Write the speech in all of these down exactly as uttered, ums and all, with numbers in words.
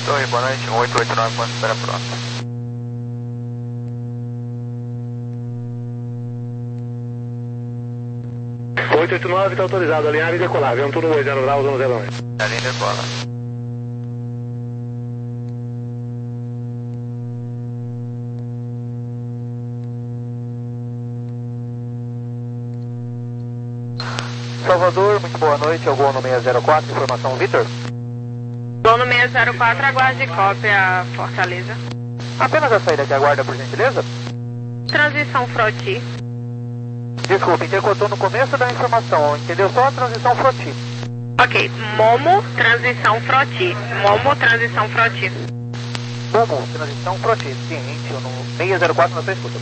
Torre, boa noite, um oito oito nove, ponto espera pronto. oito oito nove está autorizado, alinhar e decolar, Ventura dois zero graus, zero zero um. Alinha e decola. Salvador, muito boa noite, é o Gol no seis zero quatro, informação Vitor. Gol no seis zero quatro, aguarde cópia Fortaleza. Apenas a saída que aguarda, por gentileza. Transição Froti. Desculpe, intercortou no começo da informação, entendeu? Só a transição Froti. Ok, Momo, transição Froti. Momo, transição Froti. Momo, transição Froti. Ciente, no seis zero quatro na sua escuta.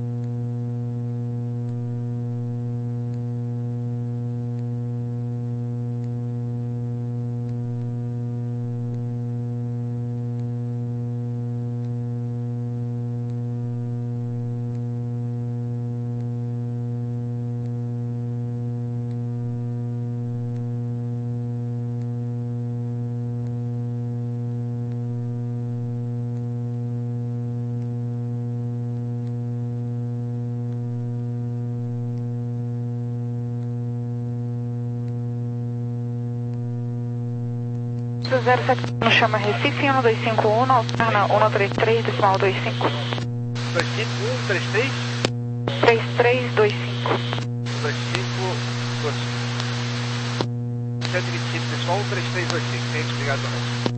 zero sete no chama Recife, um dois cinco um, alterna um três três, decimal dois cinco. dois cinco um, três três? três três dois cinco. dois cinco, dois cinco. cento e vinte e cinco, decimal um três três dois cinco. Tem obrigado também.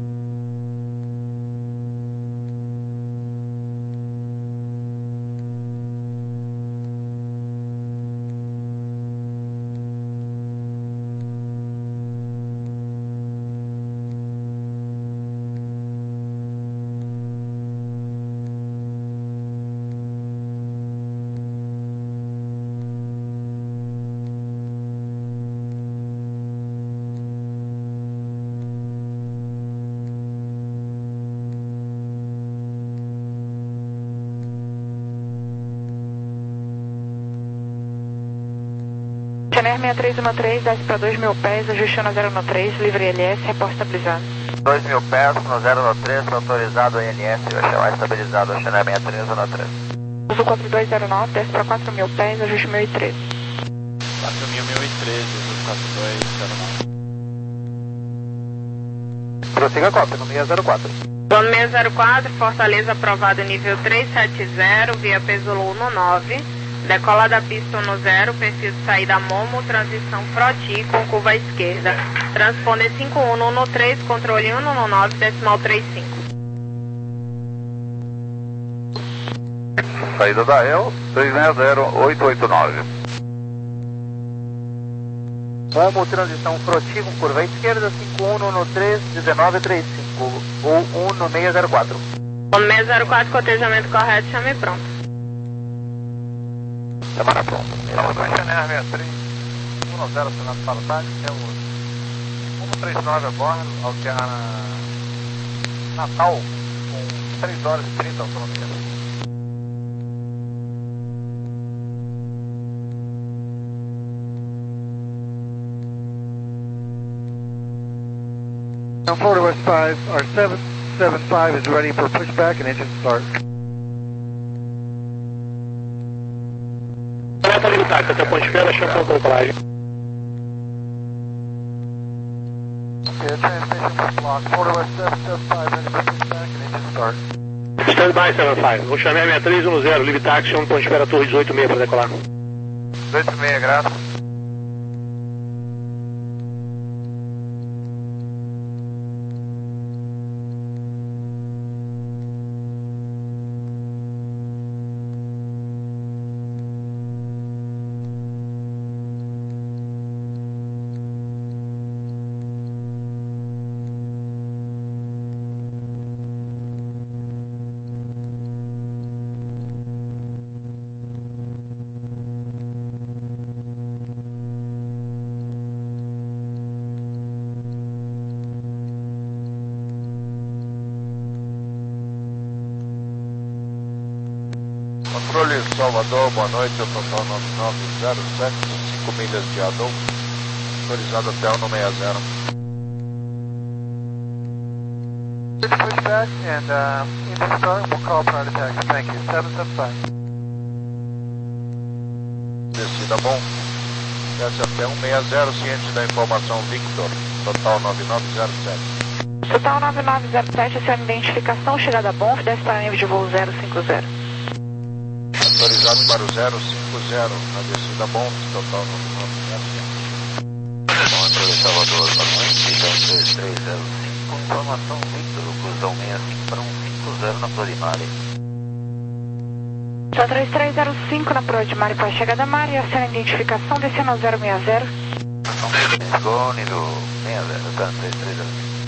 Channel seis três um três, desce para dois mil pés, ajuste no zero três, livre I L S, reporte estabilizado. dois mil pés no zero três, autorizado a I L S, vai chamar estabilizado a Channel seis três um três. Uso quatro dois zero nove, desce para quatro mil pés, ajuste mil e treze. quatro mil, mil e treze, uso quatro dois zero nove. Prossiga a cópia no seis zero quatro. Gol no seis zero quatro, Fortaleza aprovado nível trezentos e setenta, via Pesoulou no nove. Decola da pista no zero, perfil de saída Momo, transição Froti com curva à esquerda. Transponder cinco um um três, controle um um nove, decimal trinta e cinco. Saída da E L, três seis zero oito oito nove. Momo, transição Froti com curva à esquerda, cinco um um três, dezenove trinta e cinco, ou um no seis zero quatro. Gol no seis zero quatro, cotejamento correto, chame pronto. Semana pronta. Estamos no Channel seis três um zero, Senado Palatag, temos cento e trinta e nove a bordo, alterna Natal, com três horas e trinta autonomia. Now Florida West five, our seven seven five is ready for pushback and engine start. Coleta limitada, até a ponte espera, chama para colagem. Okay, transmission block, Florida West seven seven five, ready for pushback and engine start. Stand by seven five, vou chamar seis três um zero, livre taxi, chama ponte espera, torre dezoito e meia para decolar. dezoito e meia, graças. Controle Salvador, boa noite, eu total nove nove zero sete, cinco milhas de Adão, autorizado até o no seis zero. dispatch, and uh, in the storm, we'll call priority taxi. Thank you. seven seven five. Descida bom. Desce até um seis zero, ciente da informação Victor. Total nove nove zero sete. Total nove nove zero sete, sua identificação, chegada bom, desce para nível de voo zero cinco zero. Autorizado para o zero cinco zero, na descida bom, total nove nove zero sete. Bom, entrou em Salvador, boa noite, três três zero cinco, informação Victor, cruzão sessenta e cinco para um cinco zero na Florimari. Só três três zero cinco na Florimari para a chegada Mari, aciona a identificação, descendo ao zero seis zero. Go, nível seis zero, tá, três três zero cinco.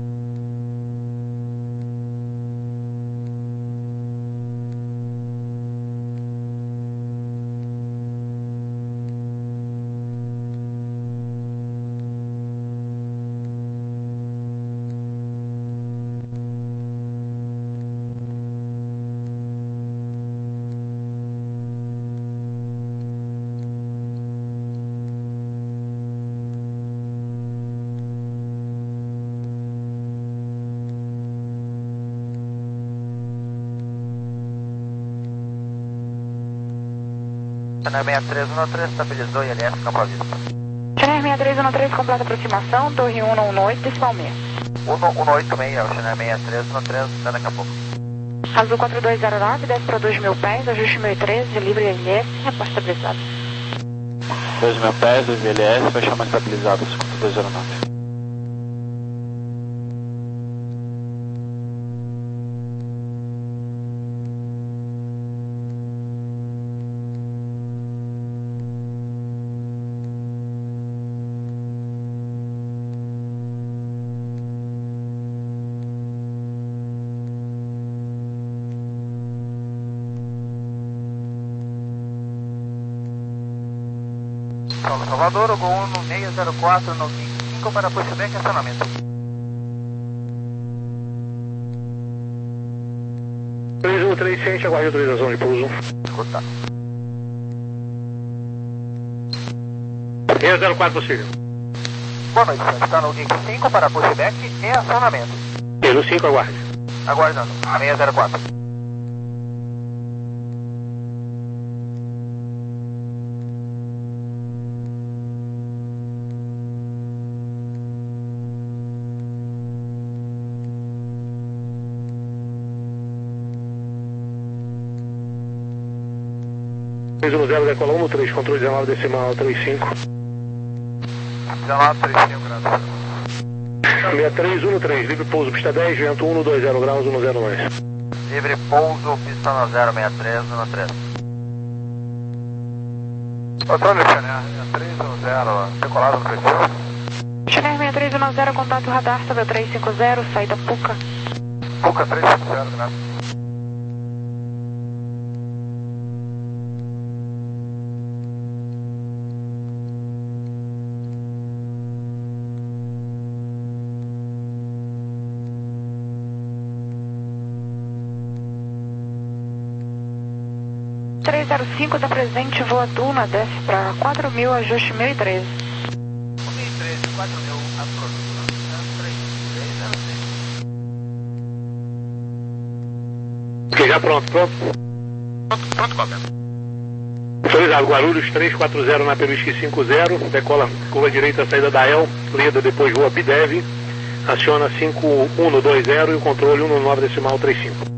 Channel seis três um três, estabilizou I L S, campo à vista. Channel seis três um três, completa aproximação, Torre um um oito, decimal seis. um um oito seis, é o Channel seis três um três, até daqui a pouco. Azul quatro dois zero nove, desce para dois mil pés, ajuste mil e treze, livre I L S, reposta estabilizado. dois mil pés, dois I L S, vai chamar estabilizado, quatro dois zero nove. Paulo Salvador, o Gol um no seis zero quatro no vinte e cinco para pushback e acionamento. três um três, ciente, aguarde autorização de pouso. Escuta. seis zero quatro possível. Boa noite, senhor. Está no vinte e cinco para pushback e acionamento. Pelo cinco, aguarde. Aguardando. seis zero quatro. três um zero, decola um no três, controle dezenove, decimal trinta e cinco. dezenove, trinta e cinco graus. seis três um no três, livre pouso, pista dez, vento um no dois zero graus, um no zero dois. Livre pouso, pista no zero seis três no três. Controle Channel seis três um zero, decolado no perfil. Channel seis três um zero, contato radar, sobe três cinco zero, saída Puca. Puca três cinco zero, né? três zero cinco, da presente, voa Duna, desce para quatro mil, ajuste mil e treze. mil e treze, quatro mil, aproxima. três três zero seis. Ok, já pronto, pronto? Pronto, pronto, cópia. Autorizado, Guarulhos três quatro zero na Peruísque cinco zero, decola curva direita, saída da E L, Leda, depois voa Bidev, aciona cinco um no dois zero e o controle um no nove decimal trinta e cinco.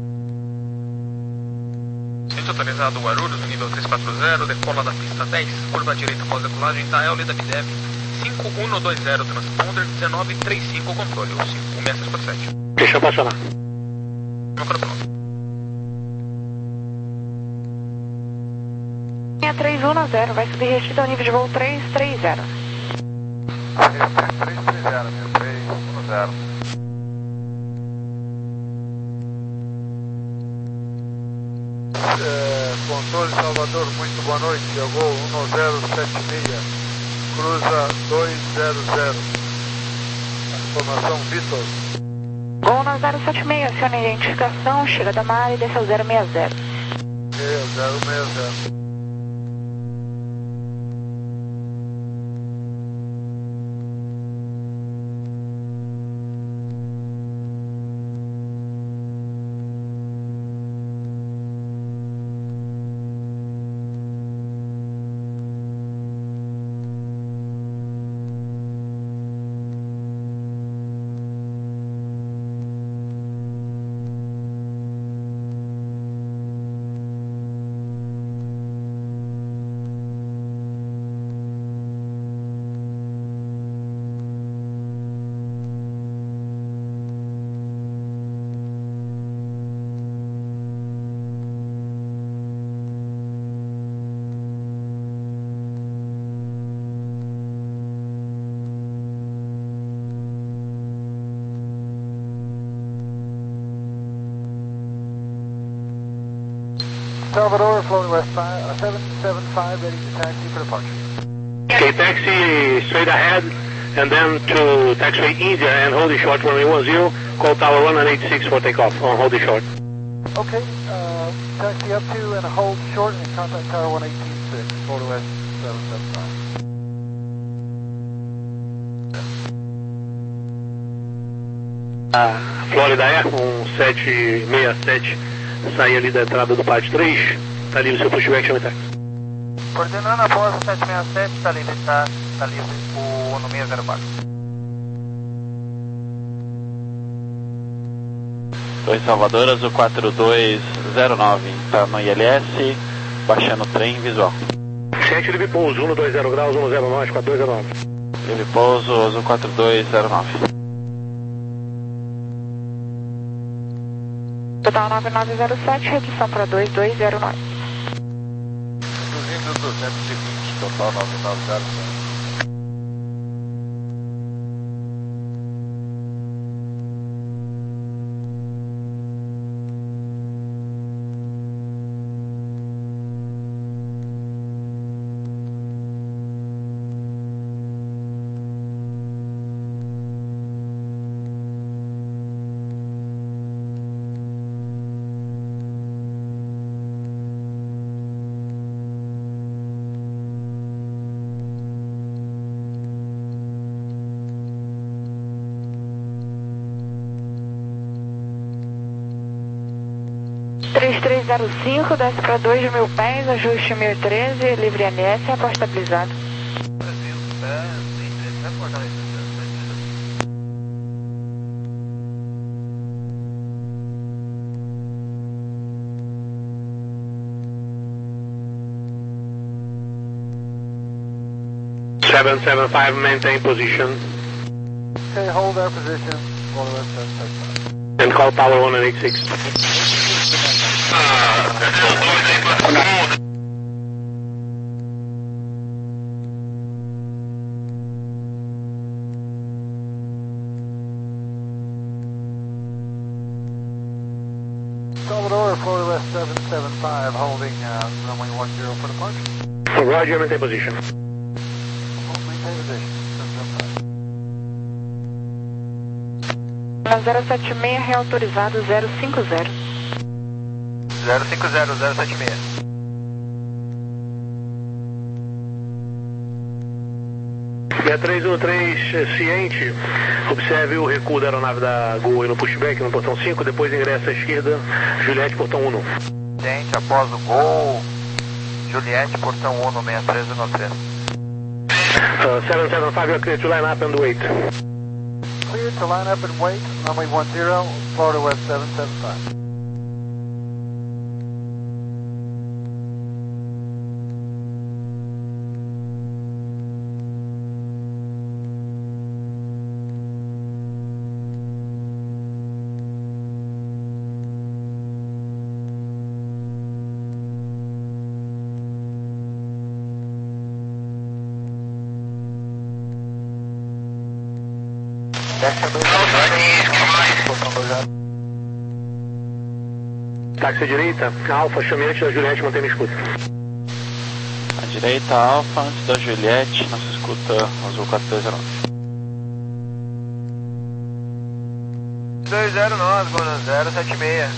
Atualizado Guarulhos, no nível três quatro zero, decola da pista dez, curva direita pós-decolagem, Tael, Leda Bidev, cinco um no dois zero, transponder, dezenove trinta e cinco, controle, ou cinco um seis seis quatro sete. Deixa eu apaixonar. Micro pronto. seis três um zero, vai subir restrito ao nível de voo três três zero. três três zero, três um zero. É, controle Salvador, muito boa noite. Gol um zero sete seis, cruza dois zero zero. Informação Vitor. Gol no zero sete seis, aciona a identificação, chega da Mari, desce ao zero seis zero. seis zero seis zero. Salvador, Florida West seven seven five, ready to taxi for departure. Okay, taxi straight ahead, and then to taxiway India and hold it short runway one zero, call tower one eight six for takeoff, on hold it short. Okay, uh, taxi up to and hold short and contact tower one eight six, Florida West seven seven five. A Florida Air, um sete seis sete, sai ali da entrada do pátio três, tá livre seu pushback, chama táxi. Coordenando após o sete seis sete, está livre, está tá livre o no seis zero quatro. dois Salvador, azul quatro dois zero nove, tá no I L S, baixando o trem visual. sete livre pouso, um dois zero graus, um zero nove, quatro dois zero nove. Livre pouso, azul quatro dois zero nove. Total nove nove zero sete, redução para dois dois zero nove. Reduzindo duzentos e vinte, total nove nove zero sete. três três zero cinco, desce para dois mil pés, ajuste mil e treze, livre M S, após estabilizado. seven seven five, maintain position. Okay, hold our position, Florida West seven seven five. And call tower one eight six. Salvador, Florida West seven seven five, holding uh, runway one zero for departure. Roger, maintain position. Hold, maintain position, seven seven five. Na zero sete seis, reautorizado zero cinco zero. zero cinco zero, zero sete seis. seis três um três, ciente, observe o recuo da aeronave da Gol no pushback, no portão cinco, depois ingressa à esquerda, Juliette, portão um. Gente, após o gol, Juliette, portão um no seis três um três. Uh, seven seven five, you're clear to line up and wait. Clear to line up and wait, runway one zero, Florida West seven seven five. Táxi à direita, Alfa, chame antes da Juliette, mantém na escuta. À direita, Alfa, antes da Juliette, nossa escuta, azul quatro dois zero nove. dois zero nove, zero sete seis.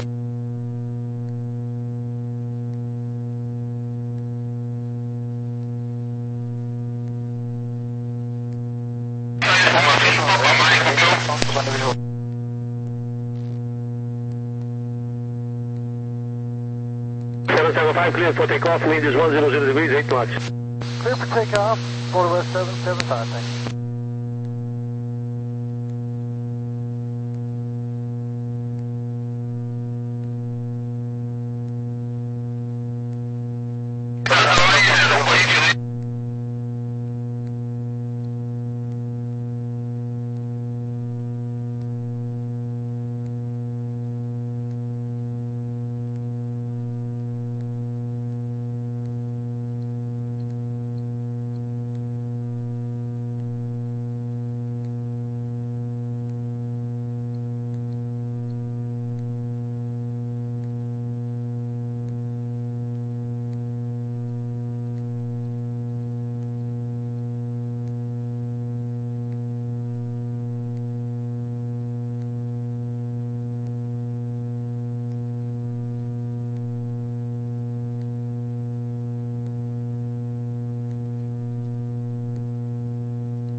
seven seven five, clear for takeoff, wind is one zero zero degrees, eight knots. Clear for takeoff, Florida West seven seven five, thank you.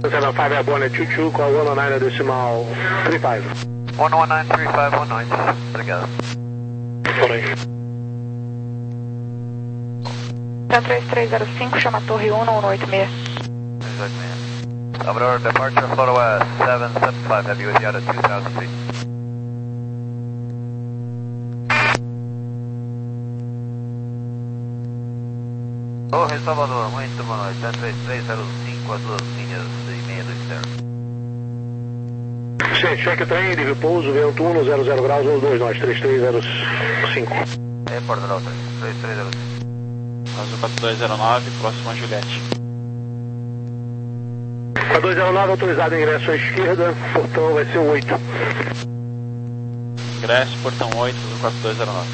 seven five airborne at two two, call one oh nine decimal three five. one one nine three five one nine. Obrigado. Por aí. três três zero cinco, chama a torre um um oito seis. Salvador, departure Florida West seven seven five, have you with you out at two thousand feet. Torre Salvador, muito boa noite, três três zero cinco, as duas linhas e meia do externo. Gente, cheque trem, livre pouso, vento um, zero zero graus, um dois nós, três três zero cinco. É, Porto Alto, três três zero cinco. Azul quatro dois zero nove, próximo a Juliette. quatro dois zero nove, autorizado ingresso à esquerda, portão vai ser o oito. Ingresso, portão oito, Azul quatro dois zero nove.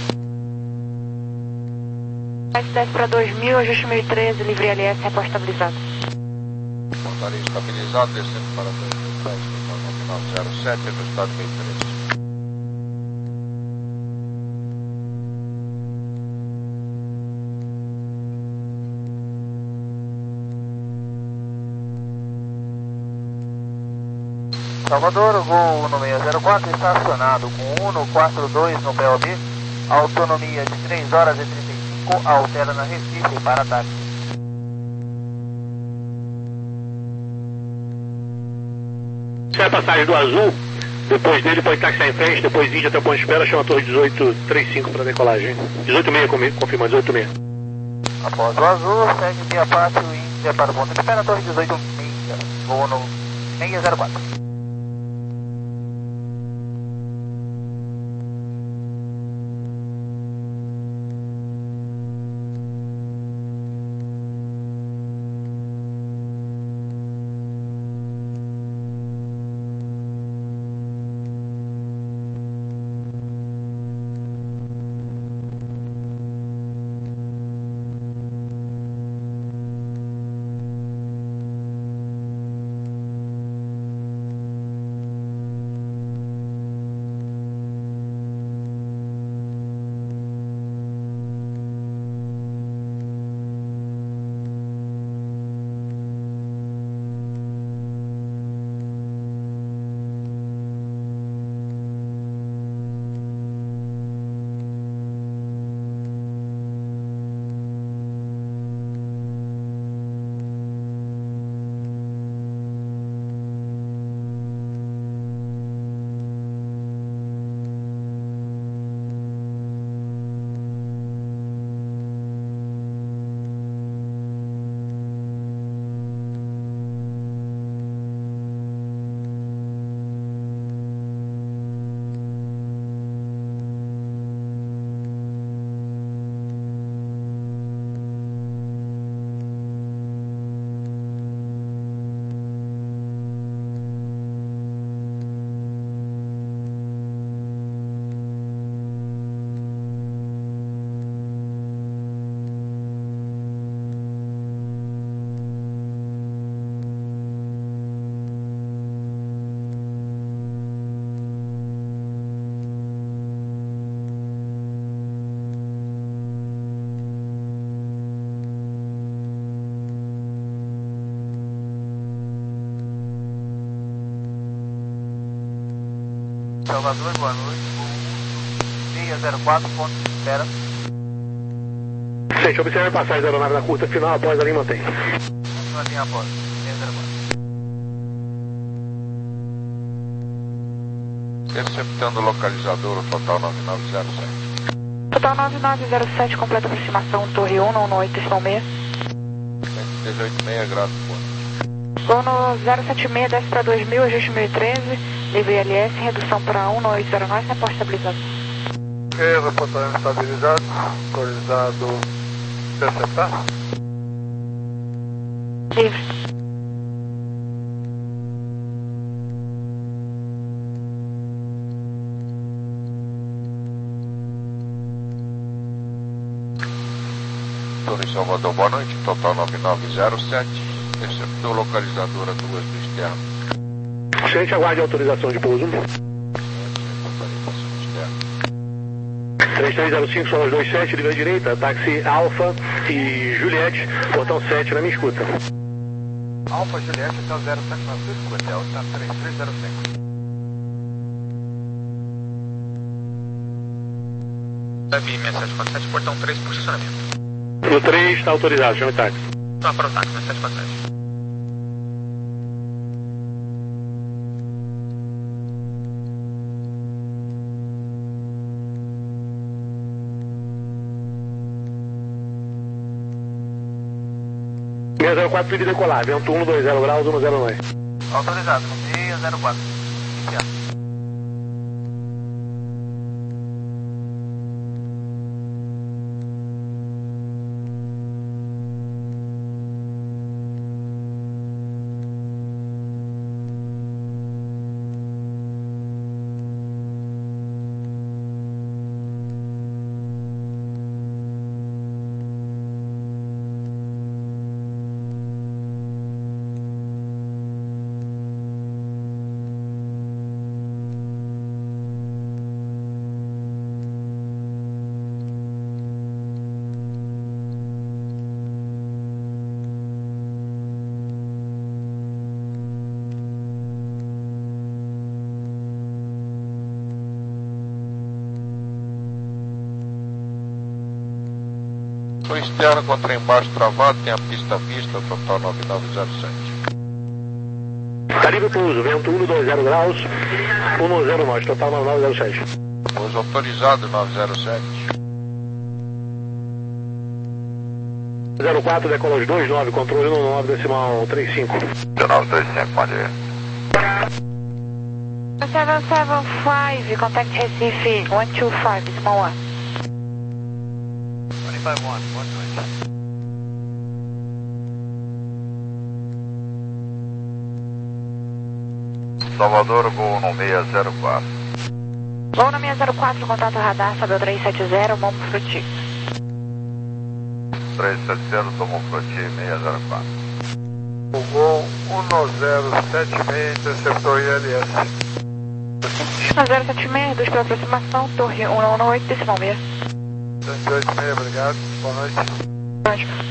desce para dois mil, ajuste mil e treze, livre L S, repórto estabilizado. Portaria estabilizado, descendo para dois mil e dez, nove nove zero sete, velocidade mil e treze. Salvador, Gol no seis zero quatro, estacionado com um quatro dois no P O B, autonomia de três horas e trinta e cinco, altera na Recife para táxi. Se é a passagem do Azul, depois dele pode taxiar em frente, depois Índia até o ponto de espera, chama a torre dezoito trinta e cinco para decolagem. dezoito seis, confirma, dezoito seis. Após o Azul, segue via pátio Índia para o ponto de espera, torre dezoito seis, Gol no seis zero quatro. Salvador, boa noite, seis zero quatro, ponto de espera. Gente, observe a passagem da aeronave na curta final, após a linha mantém. Na linha após, seis zero quatro. Interceptando o localizador, o total nove nove zero sete. Total nove nove zero sete, completa aproximação, torre um um oito seis. dezoito seis graus, ponto. Gol no zero sete seis, desce para dois mil, ajuste mil e treze, livre L S, redução para um oito zero nove, repórto estabilizado. Ok, reportagem estabilizado, autorizado interceptar. Livre. Torre Salvador, boa noite, total nove nove zero sete, interceptou localizadora duas do externo. Gente, aguarde a autorização de pouso. três três zero cinco, Solas dois sete, livre à direita, táxi Alfa e Juliette, portão sete na minha escuta. Alfa Juliette, hotel zero São Francisco, hotel, está três três zero cinco. Web seis sete quatro sete, portão três, por estacionamento. No três está autorizado, chame táxi. Vá para o táxi, seis sete quatro sete. seis zero quatro pedido decolar, vento um dois zero graus, um zero nove. Autorizado, seis zero quatro. Iniciar. Foi externo contra embaixo travado, tem a pista à vista, total nove nove zero sete. Calibre pouso, vento um dois zero graus, um zero nove, total nove nove zero sete. Pouso autorizado nove zero sete. zero quatro, decola dois nove, controle um nove decimal trinta e cinco. nove três cinco, pode ir. seven seven five, contact Recife, one two five, small one. twenty-five one, one twenty. Salvador, gol no seis zero quatro. Voo no seis zero quatro, contato radar, Sabel três sete zero, Momo Fruti. três sete zero, tomou Froti, seis zero quatro. O gol um zero sete seis, interceptou I L S. um zero sete seis, dois para aproximação, torre um um oito, decimal seis. cento e oito seis, obrigado. Boa noite. Boa noite.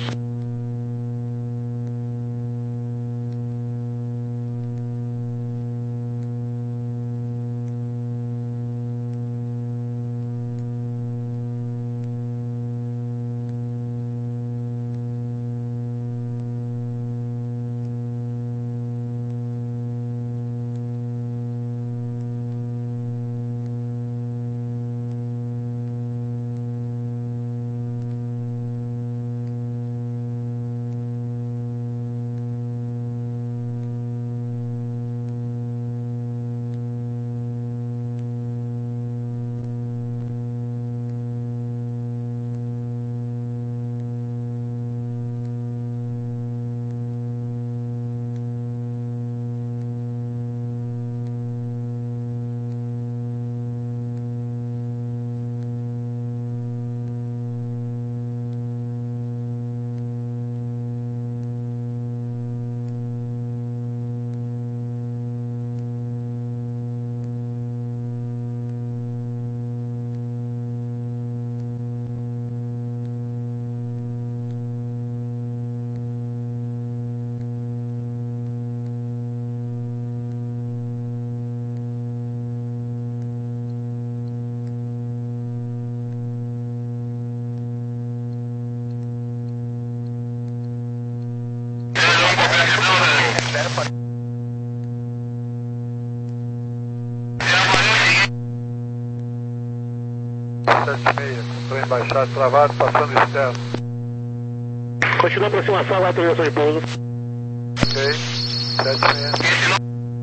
sete seis, com trem baixado, travado, passando externo. Continua a aproximação, vai autorização de pouso. Ok, sete seis.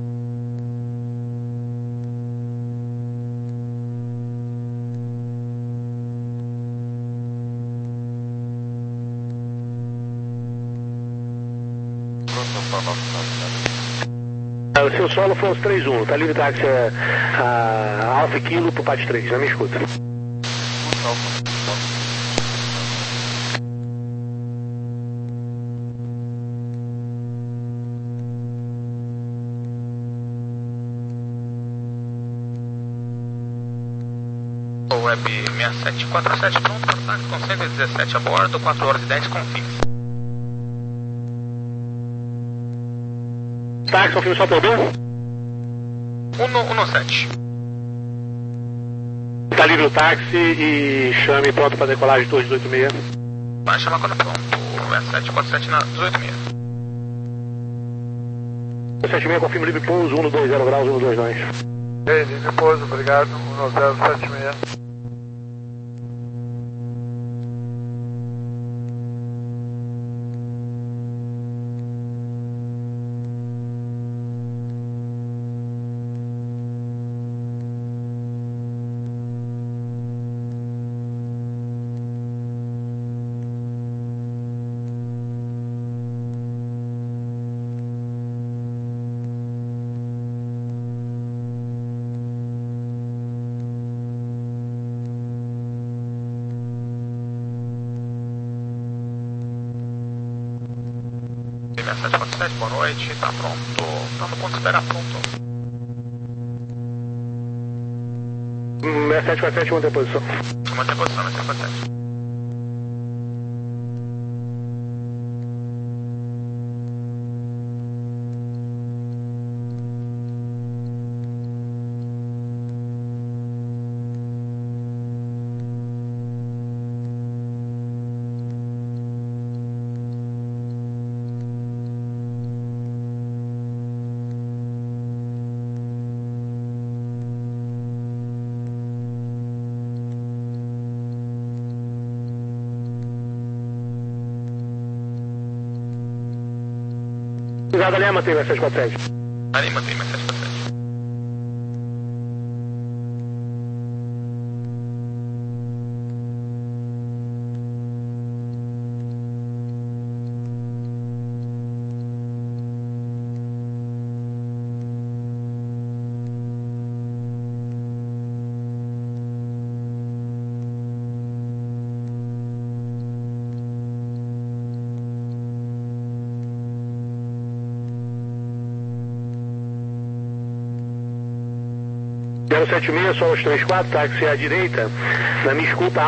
O seu solo foi os três um, tá livre táxi é, a Alfa Kilo pro P A T três, não me escuta. Web seis sete quatro sete, pronto para o táxi com cento e dezessete a bordo, quatro horas e dez com fins. táxi, confirme sua perdão. um sete. Está livre o táxi e chame pronto para decolagem torre dezoito seis. Vai chamar quando pronto. S sete quatro sete na dezoito seis. sete seis, confirme livre pouso, um dois zero graus, um dois dois. Ok, livre pouso, obrigado, um zero sete seis. S sete quatro sete, boa noite, tá pronto. Tá no ponto de esperar, pronto. S sete quatro sete, mantém a posição. Mantém a posição, S sete quatro sete. Cruzada Lema, tem S sete quatro sete. Ali, mantém S sete quatro sete. zero sete seis, só os três quatro, táxi à direita, na minha escuta.